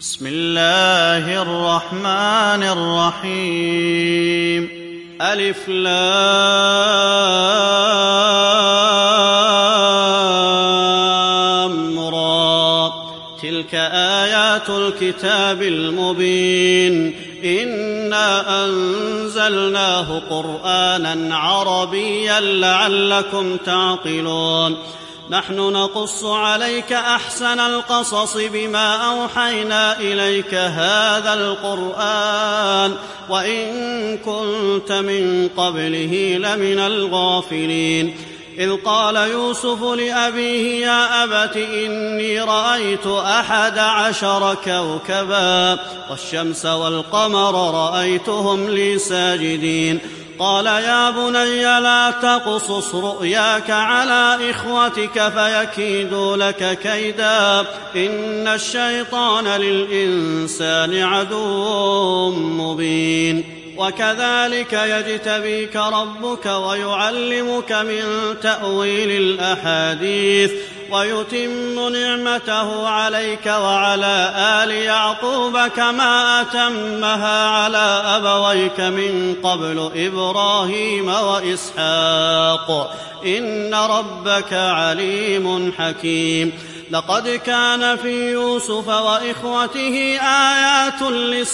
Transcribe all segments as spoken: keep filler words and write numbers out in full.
بسم الله الرحمن الرحيم. ألف لام را. تلك آيات الكتاب المبين. إنا أنزلناه قرآنا عربيا لعلكم تعقلون. نحن نقص عليك أحسن القصص بما أوحينا إليك هذا القرآن وإن كنت من قبله لمن الغافلين. إذ قال يوسف لأبيه يا أبت إني رأيت أحد عشر كوكبا والشمس والقمر رأيتهم لي ساجدين. قال يا بني لا تقصص رؤياك على إخوتك فيكيدوا لك كيدا إن الشيطان للإنسان عدو مبين. وكذلك يجتبيك ربك ويعلمك من تأويل الأحاديث ويتم نعمته عليك وعلى آل يعقوب كما أتمها على أبويك من قبل إبراهيم وإسحاق إن ربك عليم حكيم. لقد كان في يوسف وإخوته آيات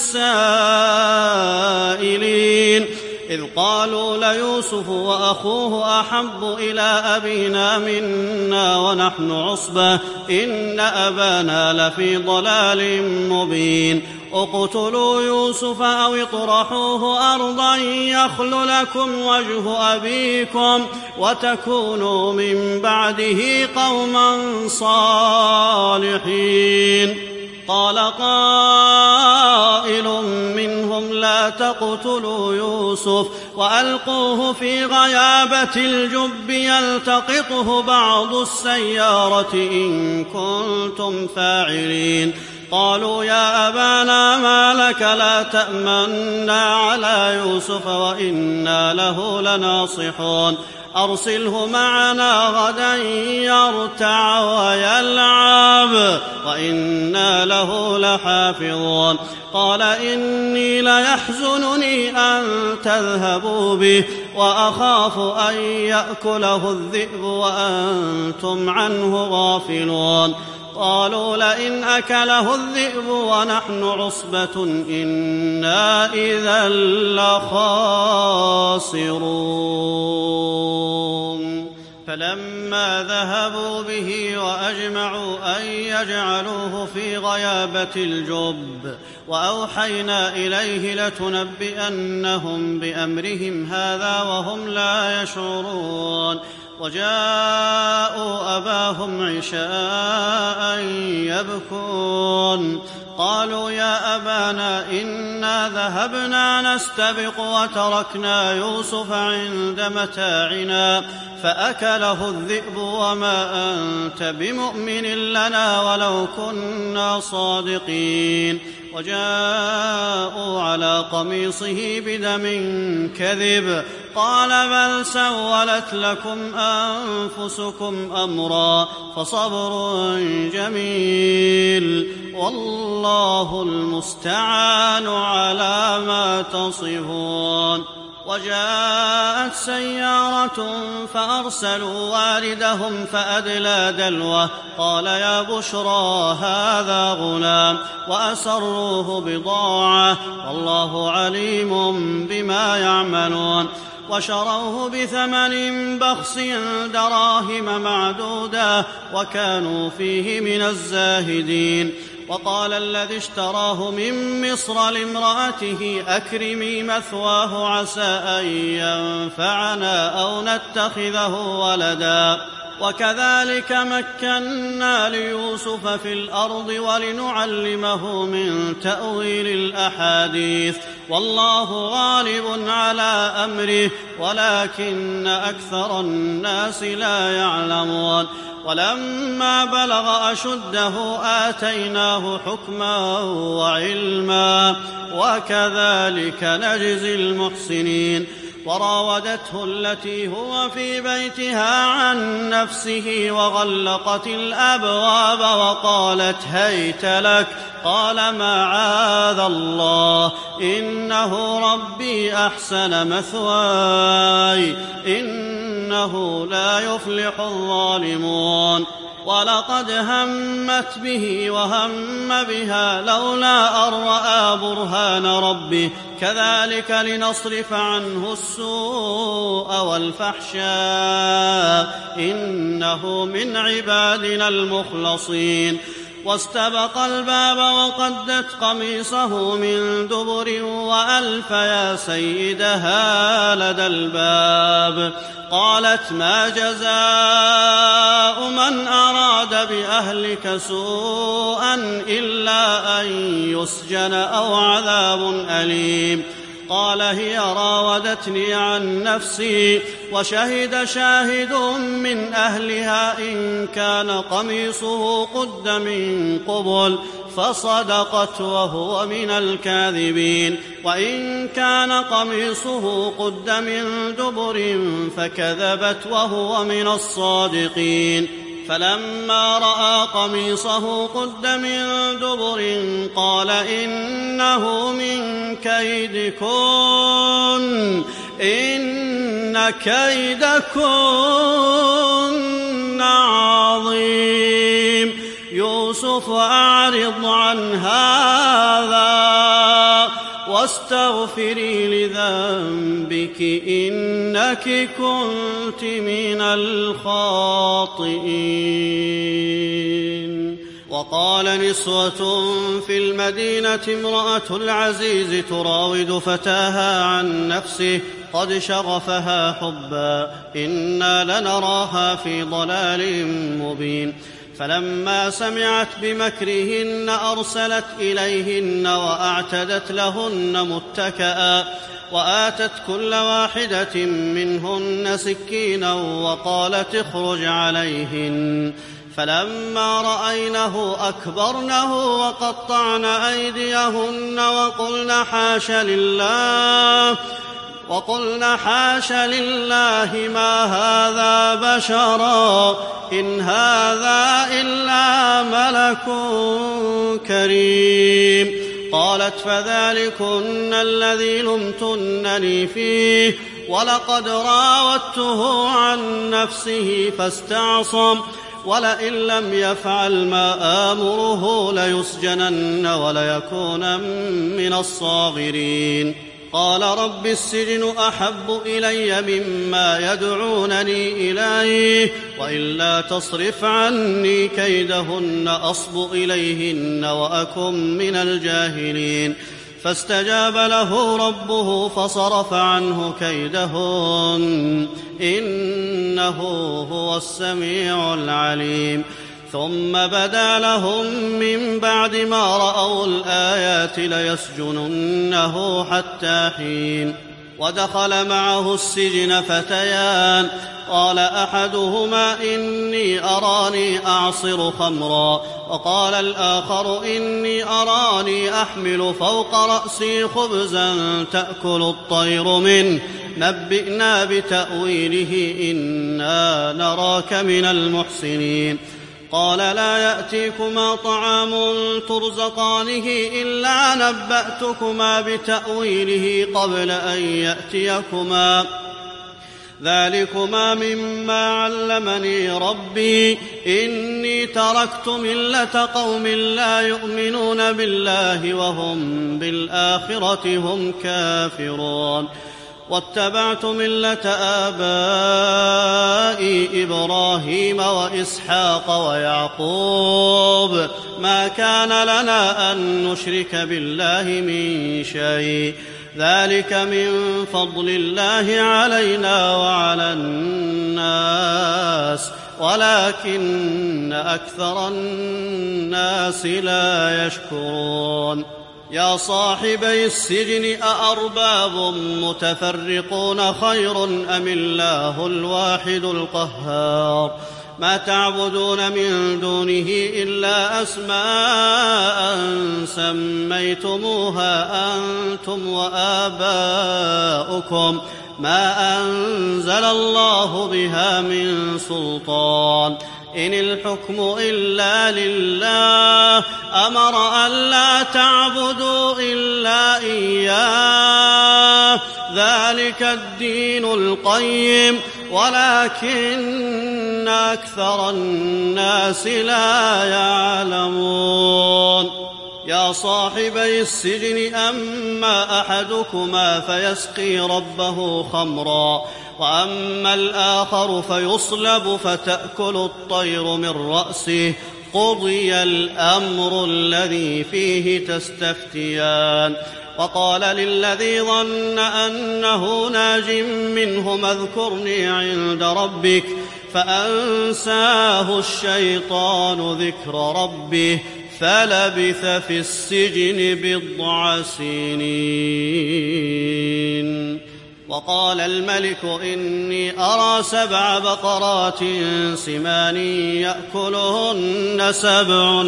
للسائلين إذ قالوا ليوسف وأخوه أحب إلى أبينا منا ونحن عصبة إن أبانا لفي ضلال مبين. اقتلوا يوسف أو اطرحوه أرضا يخل لكم وجه أبيكم وتكونوا من بعده قوما صالحين. قال قائل منهم لا تقتلوا يوسف وألقوه في غيابة الجب يلتقطه بعض السيارة إن كنتم فاعلين. قالوا يا أبانا ما لك لا تأمنا على يوسف وإنا له لناصحون أرسله معنا غدا يرتع ويلعب وإنا له لحافظون. قال إني ليحزنني أن تذهبوا به وأخاف أن يأكله الذئب وأنتم عنه غافلون. قالوا لئن أكله الذئب ونحن عصبة إنا إذا لخاسرون. فلما ذهبوا به وأجمعوا أن يجعلوه في غيابة الجب وأوحينا إليه لتنبئنهم بأمرهم هذا وهم لا يشعرون. وجاءوا أباهم عشاء يبكون. قالوا يا أبانا إنا ذهبنا نستبق وتركنا يوسف عند متاعنا فأكله الذئب وما أنت بمؤمن لنا ولو كنا صادقين. وجاءوا على قميصه بدم كذب قال بل سولت لكم أنفسكم أمرا فصبر جميل والله المستعان على ما تصفون. وجاءت سيارة فأرسلوا واردهم فأدلى دلوه قال يا بشرى هذا غلام وأسروه بضاعة والله عليم بما يعملون. وشروه بثمن بخس دراهم معدودة وكانوا فيه من الزاهدين. وقال الذي اشتراه من مصر لامرأته أكرمي مثواه عسى أن ينفعنا أو نتخذه ولدا. وكذلك مكنا ليوسف في الأرض ولنعلمه من تأويل الأحاديث والله غالب على أمره ولكن أكثر الناس لا يعلمون. ولما بلغ أشده آتيناه حكما وعلما وكذلك نجزي المحسنين. وراودته التي هو في بيتها عن نفسه وغلقت الأبواب وقالت هيت لك. قال معاذ الله إنه ربي أحسن مثواي إنه لا يفلح الظالمون. ولقد همت به وهم بها لولا أن رأى برهان ربه كذلك لنصرف عنه السوء والفحشاء إنه من عبادنا المخلصين. واستبق الباب وقدت قميصه من دبر وألف يا سيدها لدى الباب. قالت ما جزاء من أراد بأهلك سوءا إلا أن يسجن أو عذاب أليم. قال هي راودتني عن نفسي وشهد شاهد من أهلها إن كان قميصه قد من قبل فصدقت وهو من الكاذبين وإن كان قميصه قد من دبر فكذبت وهو من الصادقين. فلما رأى قميصه قد من دبر قال إنه من كيدكن إن كيدكن عظيم. يوسف أعرض عن هذا واستغفري لذنبك إنك كنت من الخاطئين. وقال نسوة في المدينة امرأة العزيز تراود فتاها عن نفسه قد شغفها حبا إنا لنراها في ضلال مبين. فلما سمعت بمكرهن أرسلت إليهن وأعتدت لهن متكئا وآتت كل واحدة منهن سكينا وقالت اخرج عليهن. فلما رأينه أكبرنه وقطعن أيديهن وقلن حاش لله وقلن حاش لله ما هذا بشرا إن هذا إلا ملك كريم. قالت فذلكن الذي لمتنني فيه ولقد راودته عن نفسه فاستعصم ولئن لم يفعل ما آمره ليسجنن وليكون من الصاغرين. قال رب السجن أحب إلي مما يدعونني إليه وإلا تصرف عني كيدهن أصب إليهن وأكن من الجاهلين. فاستجاب له ربه فصرف عنه كيدهن إنه هو السميع العليم. ثم بدا لهم من بعد ما رأوا الآيات ليسجننه حتى حين. ودخل معه السجن فتيان قال أحدهما إني أراني أعصر خمرا وقال الآخر إني أراني أحمل فوق رأسي خبزا تأكل الطير منه نبئنا بتأويله إنا نراك من المحسنين. قال لا يأتيكما طعام ترزقانه إلا نبأتكما بتأويله قبل أن يأتيكما ذلكما مما علمني ربي إني تركت ملة قوم لا يؤمنون بالله وهم بالآخرة هم كافرون واتبعت ملة آبائي إبراهيم وإسحاق ويعقوب ما كان لنا أن نشرك بالله من شيء ذلك من فضل الله علينا وعلى الناس ولكن أكثر الناس لا يشكرون. يا صاحبي السجن أأرباب متفرقون خير أم الله الواحد القهار ما تعبدون من دونه إلا أسماء سميتموها أنتم وآباؤكم ما أنزل الله بها من سلطان إن الحكم إلا لله أمر ألا تعبدوا إلا إياه ذلك الدين القيم ولكن أكثر الناس لا يعلمون يا صاحبي السجن أما أحدكما فيسقي ربه خمرا وأما الآخر فيصلب فتأكل الطير من رأسه قضي الأمر الذي فيه تستفتيان وقال للذي ظن أنه ناج منهم اذكرني عند ربك فأنساه الشيطان ذكر ربه فلبث في السجن بضع سنين وقال الملك إني أرى سبع بقرات سمان يأكلهن سبع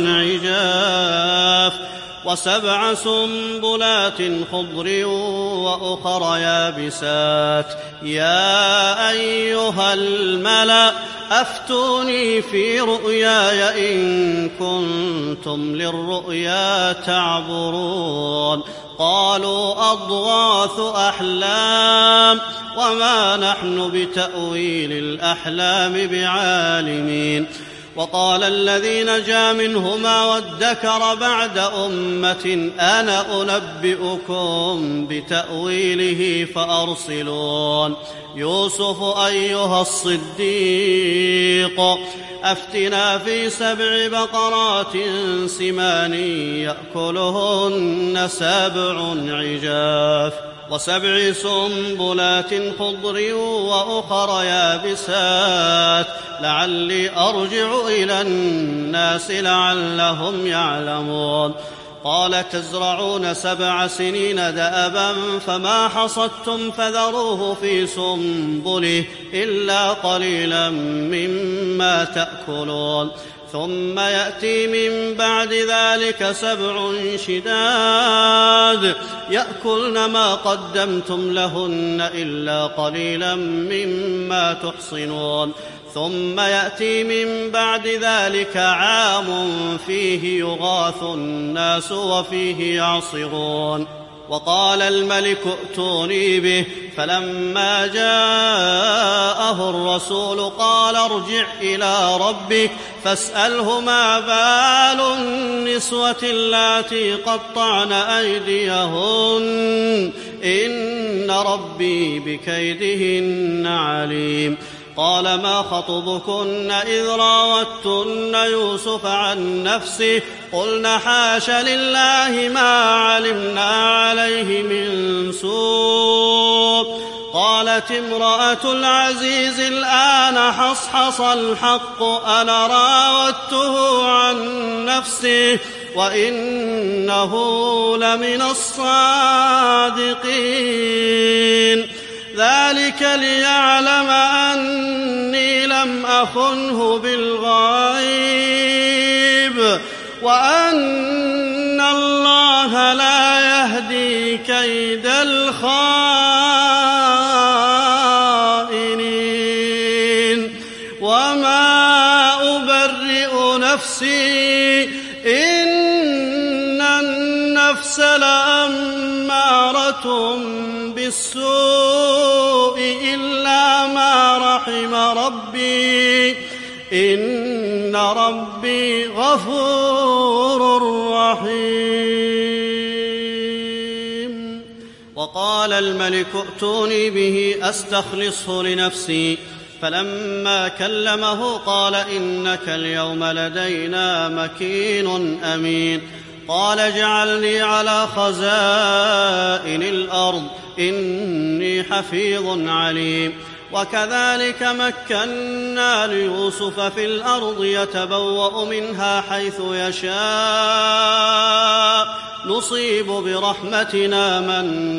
عجاف وسبع سنبلات خضر وأخر يابسات يا أيها الملأ أفتوني في رؤياي إن كنتم للرؤيا تعبرون قالوا أضغاث أحلام وما نحن بتأويل الأحلام بعالمين وقال الذي نجا منهما وادكر بعد أمة أنا أنبئكم بتأويله فأرسلون يوسف أيها الصديق أفتنا في سبع بقرات سمان يأكلهن سبع عجاف وسبع سنبلات خضر وأخر يابسات لعلي أرجع إلى الناس لعلهم يعلمون قال تزرعون سبع سنين دأبا فما حصدتم فذروه في سنبله إلا قليلا مما تأكلون ثم يأتي من بعد ذلك سبع شداد يأكلن ما قدمتم لهن إلا قليلا مما تحصنون ثم يأتي من بعد ذلك عام فيه يغاث الناس وفيه يعصرون وقال الملك ائتوني به فلما جاءه الرسول قال ارجع إلى ربك فاسأله ما بال النسوة اللاتي قطعن أيديهن إن ربي بكيدهن عليم قال ما خطبكن إذ راوتن يوسف عن نفسه قلن حاش لله ما علمنا عليه من سوء قالت امرأة العزيز الآن حصحص الحق أنا راودته عن نفسه وإنه لمن الصادقين ذلك ليعلم أني لم أخنه بالغيب وأن الله لا يهدي كيد الخائنين وما أبرئ نفسي إن النفس لأمارة بالسوء إلا ما رحم ربي إن ربي غفور رحيم وقال الملك ائتوني به أستخلصه لنفسي فلما كلمه قال إنك اليوم لدينا مكين أمين قال اجعلني على خزائن الأرض إني حفيظ عليم وكذلك مكنا ليوسف في الأرض يتبوأ منها حيث يشاء نصيب برحمتنا من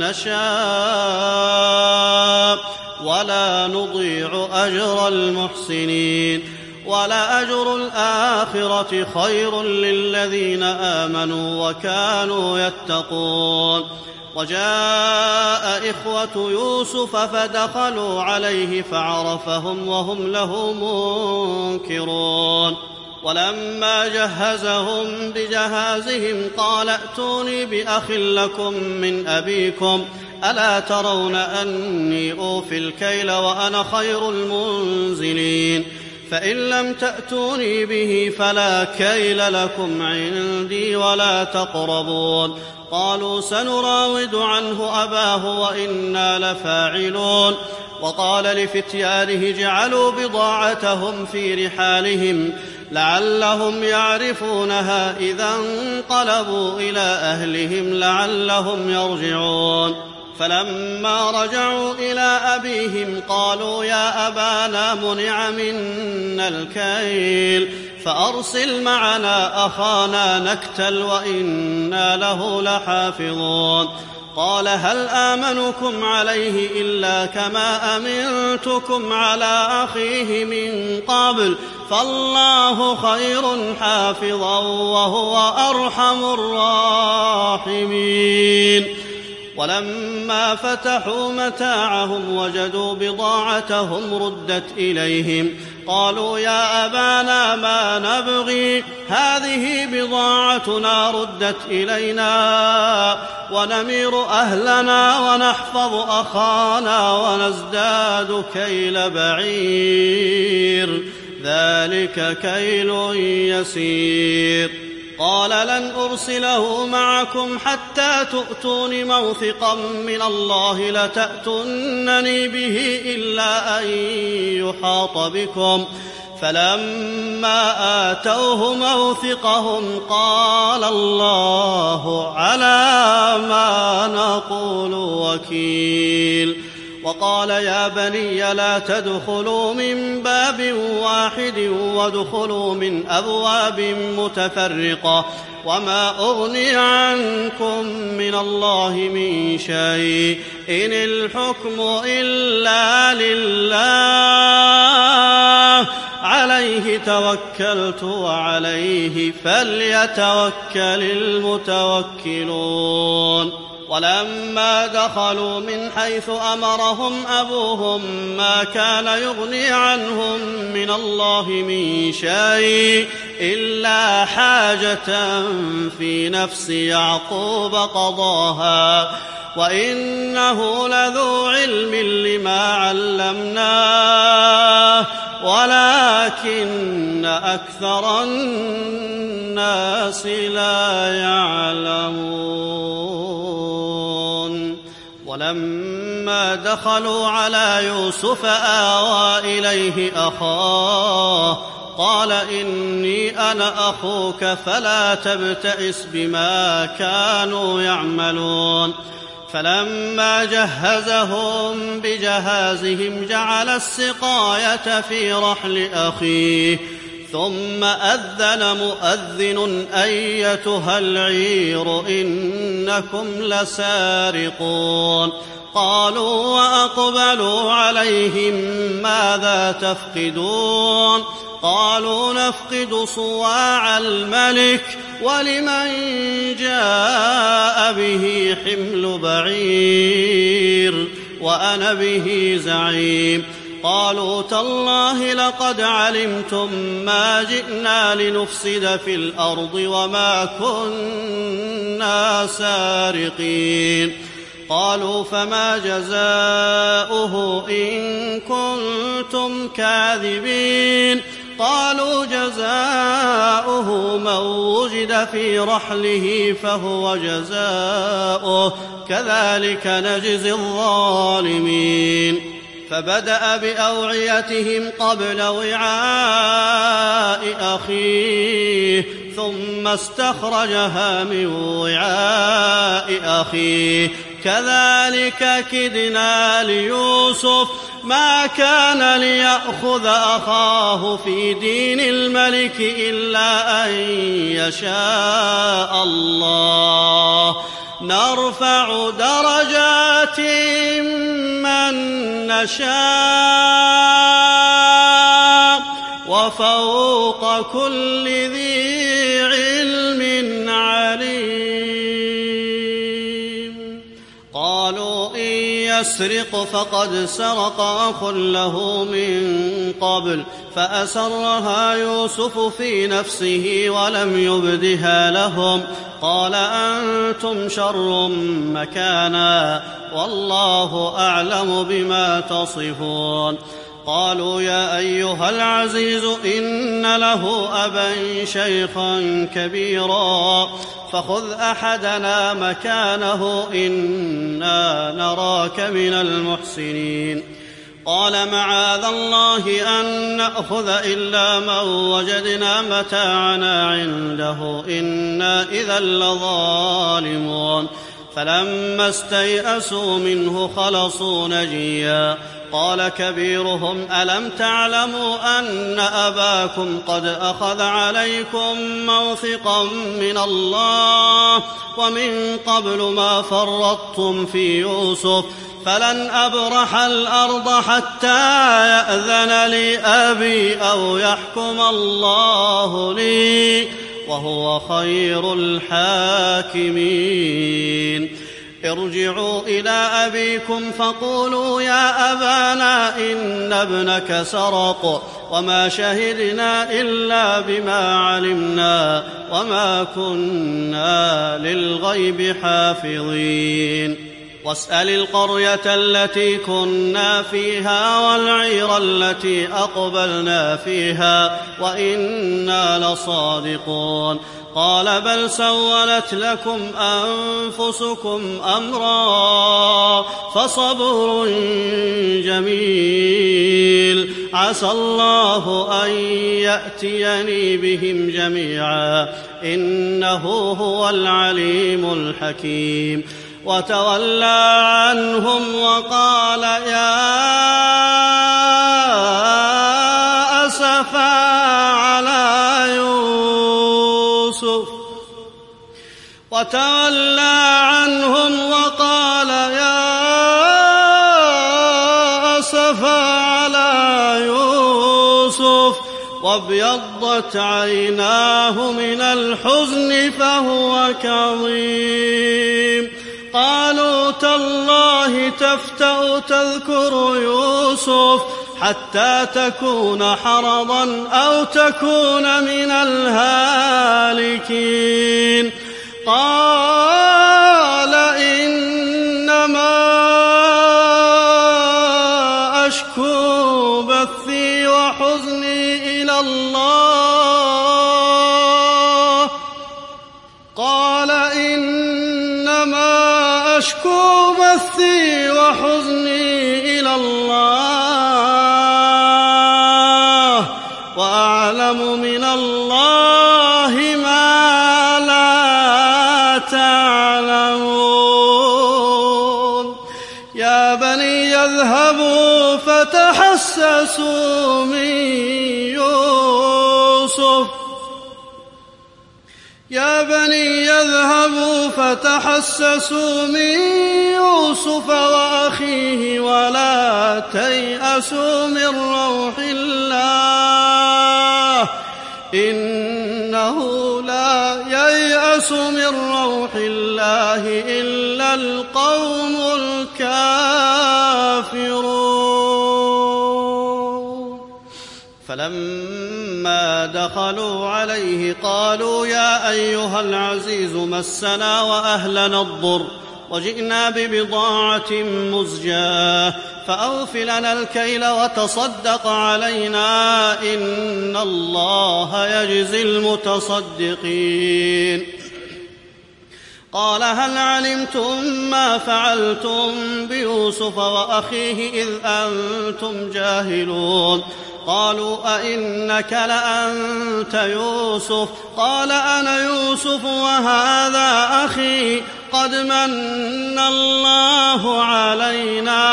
نشاء ولا نضيع أجر المحسنين ولأجر الآخرة خير للذين آمنوا وكانوا يتقون. وجاء إخوة يوسف فدخلوا عليه فعرفهم وهم له منكرون. ولما جهزهم بجهازهم قال ائتوني بأخ لكم من أبيكم ألا ترون أني أوفي الكيل وأنا خير المنزلين فإن لم تأتوني به فلا كيل لكم عندي ولا تقربون. قالوا سنراود عنه أباه وإنا لفاعلون. وقال لفتيانه اجعلوا بضاعتهم في رحالهم لعلهم يعرفونها إذا انقلبوا إلى أهلهم لعلهم يرجعون. فلما رجعوا إلى أبيهم قالوا يا أبانا منع منا الكيل فأرسل معنا أخانا نكتل وإنا له لحافظون. قال هل آمنكم عليه إلا كما أمنتكم على أخيه من قبل فالله خير حافظا وهو أرحم الراحمين. ولما فتحوا متاعهم وجدوا بضاعتهم ردت إليهم قالوا يا أبانا ما نبغي هذه بضاعتنا ردت إلينا ونمير أهلنا ونحفظ أخانا ونزداد كيل بعير ذلك كيل يسير. قال لن أرسله معكم حتى تؤتون موثقا من الله لتأتونني به إلا أن يحاط بكم. فلما آتوه موثقهم قال الله على ما نقول وكيل. وقال يا بني لا تدخلوا من باب واحد وادخلوا من أبواب متفرقة وما أغني عنكم من الله من شيء إن الحكم إلا لله عليه توكلت وعليه فليتوكل المتوكلون. ولما دخلوا من حيث أمرهم أبوهم ما كان يغني عنهم من الله من شيء إلا حاجة في نفس يعقوب قضاها وإنه لذو علم لما علمناه ولكن أكثر الناس لا يعلمون. ولما دخلوا على يوسف آوى إليه أخاه قال إني أنا أخوك فلا تبتئس بما كانوا يعملون. فلما جهزهم بجهازهم جعل السقاية في رحل أخيه ثم أذن مؤذن أيتها العير إنكم لسارقون. قالوا وأقبلوا عليهم ماذا تفقدون قالوا نفقد صواع الملك ولمن جاء به حمل بعير وأنا به زعيم. قالوا تالله لقد علمتم ما جئنا لنفسد في الأرض وما كنا سارقين. قالوا فما جزاؤه إن كنتم كاذبين. قالوا جزاؤه من وجد في رحله فهو جزاؤه كذلك نجزي الظالمين. فبدأ بأوعيتهم قبل وعاء أخيه ثم استخرجها من وعاء أخيه كذلك كدنا ليوسف ما كان ليأخذ أخاه في دين الملك إلا أن يشاء الله نرفع درجات من نشاء وفوق كل ذي علم عليم. قالوا إن يسرق فقد سرق أخ له من قبل فأسرها يوسف في نفسه ولم يبدها لهم قال أنتم شر مكانا والله أعلم بما تصفون. قالوا يا أيها العزيز إن له أبا شيخا كبيرا فخذ أحدنا مكانه إنا نراك من المحسنين. قال معاذ الله أن نأخذ إلا من وجدنا متاعنا عنده إنا إذا لظالمون. فلما استيئسوا منه خلصوا نجيا. قال كبيرهم ألم تعلموا أن أباكم قد أخذ عليكم موثقا من الله ومن قبل ما فرطتم في يوسف فلن أبرح الأرض حتى يأذن لي أبي أو يحكم الله لي وهو خير الحاكمين. ارجعوا إلى أبيكم فقولوا يا أبانا إن ابنك سرق وما شهدنا إلا بما علمنا وما كنا للغيب حافظين. واسأل القرية التي كنا فيها والعير التي أقبلنا فيها وإنا لصادقون. قال بل سولت لكم أنفسكم أمرا فصبر جميل عسى الله أن يأتيني بهم جميعا إنه هو العليم الحكيم. وتولى عنهم وقال يا أسفا على يوسف وتولى عنهم وقال يا أسفا على يوسف وابيضت عيناه من الحزن فهو كظيم. قالوا تالله تفتأ تذكر يوسف حتى تكون حرضا أو تكون من الهالكين. قال إنما أشكو بثي وحزني إلى الله قال إنما أشكو بثي وحزني إلى الله وأعلم من الله ما لا تعلمون. يا بني اذهبوا فتحسسوا من يوسف يا بني يذهبوا فتحسسوا من يوسف وأخيه ولا تيأسوا من روح الله إنه لا ييأس من روح الله إلا القوم الكافرون. فلما دخلوا عليه قالوا يا أيها العزيز مسنا وأهلنا الضر وجئنا ببضاعة مزجاة فأوف لنا الكيل وتصدق علينا إن الله يجزي المتصدقين. قال هل علمتم ما فعلتم بيوسف وأخيه إذ أنتم جاهلون؟ قالوا أئنك لأنت يوسف؟ قال أنا يوسف وهذا أخي قد من الله علينا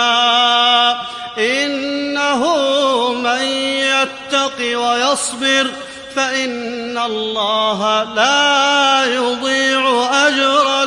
إنه من يتق ويصبر فإن الله لا يضيع أجر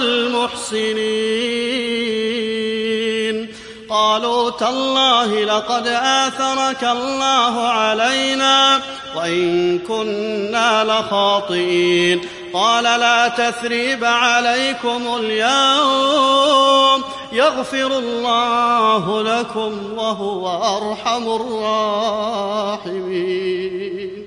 المحسنين. قالوا تالله لقد آثرك الله علينا وإن كنا لخاطئين. قال لا تثريب عليكم اليوم يغفر الله لكم وهو أرحم الراحمين.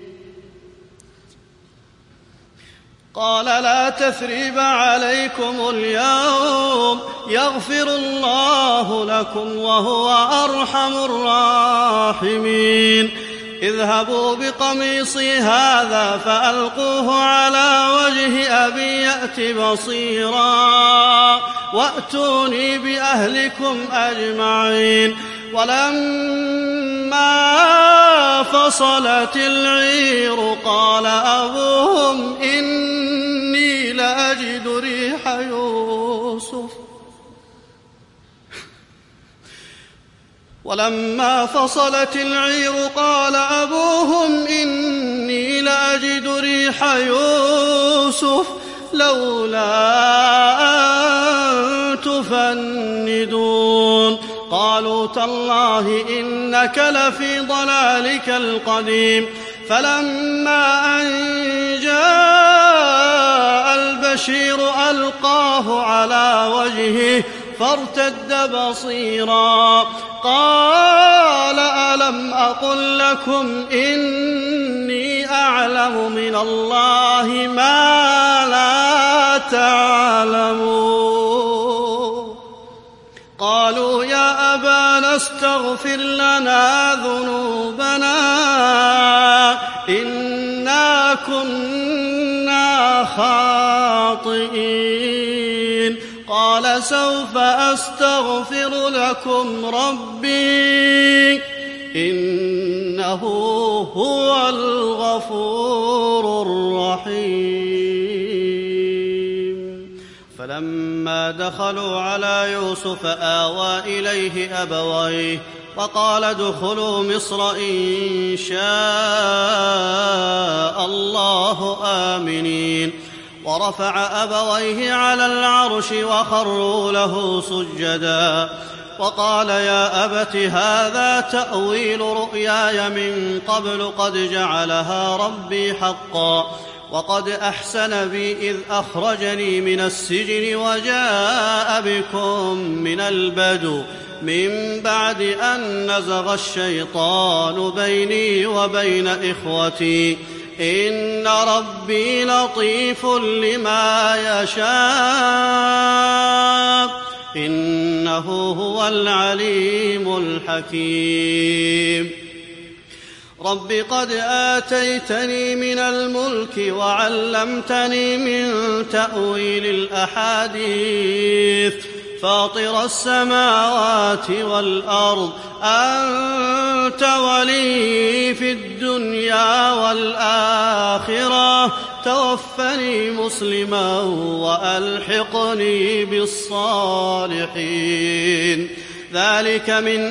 قال لا تثريب عليكم اليوم يغفر الله لكم وهو أرحم الراحمين. اذهبوا بقميصي هذا فألقوه على وجه أبي يأت بصيرا وأتوني بأهلكم أجمعين. ولما فصلت العير قال أبوهم إني لأجد ريح يوسف ولما فصلت العير قال أبوهم إني لأجد ريح يوسف لولا أن تفندون. قالوا تالله إنك لفي ضلالك القديم. فلما أن جاء البشير ألقاه على وجهه فارتد بصيرا قال ألم أقل لكم إني أعلم من الله ما لا تعلمون. قالوا يا أبانا استغفر لنا ذنوبنا إنا كنا خاطئين. قال سوف أستغفر لكم ربي إنه هو الغفور الرحيم. فلما دخلوا على يوسف آوى إليه أبويه وقال ادخلوا مصر إن شاء الله آمنين. ورفع أبويه على العرش وخروا له سجدا وقال يا أبت هذا تأويل رؤياي من قبل قد جعلها ربي حقا وقد أحسن بي إذ أخرجني من السجن وجاء بكم من البدو من بعد أن نزغ الشيطان بيني وبين إخوتي إن ربي لطيف لما يشاء إنه هو العليم الحكيم. رب قد آتيتني من الملك وعلمتني من تأويل الأحاديث فاطر السماوات والأرض أنت ولي في الدنيا والآخرة توفني مسلما وألحقني بالصالحين. ذلك من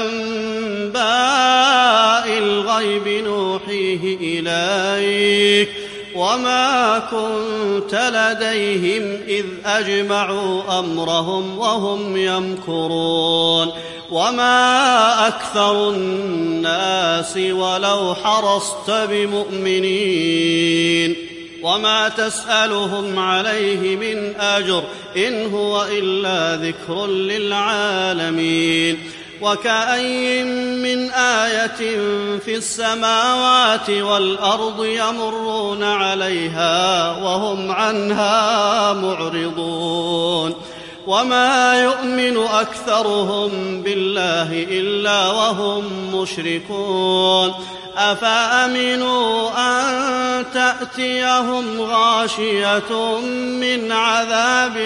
أنباء الغيب نوحيه إليك وما كنت لديهم إذ أجمعوا أمرهم وهم يمكرون وما أكثر الناس ولو حرصت بمؤمنين وما تسألهم عليه من أجر إن هو إلا ذكر للعالمين. وكأين من آية في السماوات والأرض يمرون عليها وهم عنها معرضون وما يؤمن أكثرهم بالله إلا وهم مشركون. أفأمنوا أن تأتيهم غاشية من عذاب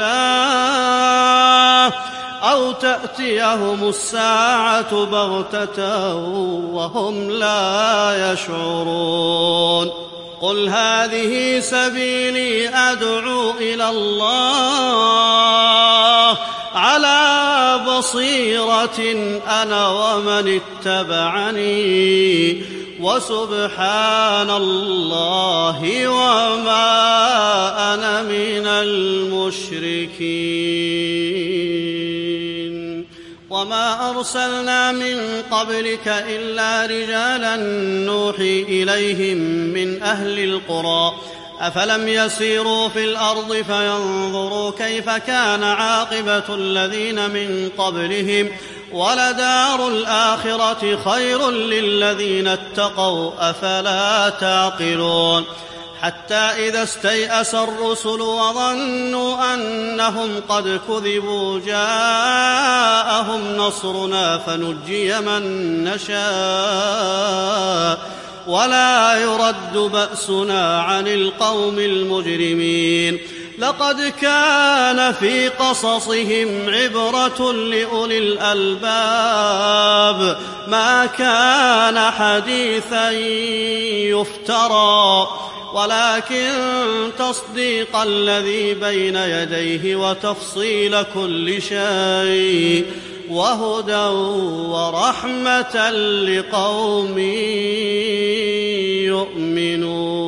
الله أو تأتيهم الساعة بغتة وهم لا يشعرون. قل هذه سبيلي أدعو إلى الله على بصيرة أنا ومن اتبعني وسبحان الله وما أنا من المشركين. وما أرسلنا من قبلك إلا رجالا نوحي إليهم من أهل القرى أفلم يسيروا في الأرض فينظروا كيف كان عاقبة الذين من قبلهم ولدار الآخرة خير للذين اتقوا أفلا تعقلون حتى إذا استيأس الرسل وظنوا أنهم قد كذبوا جاءهم نصرنا فنجي من نشاء ولا يرد بأسنا عن القوم المجرمين لقد كان في قصصهم عبرة لأولي الألباب ما كان حديثا يفترى ولكن تصديق الذي بين يديه وتفصيل كل شيء وهدى ورحمة لقوم يؤمنون.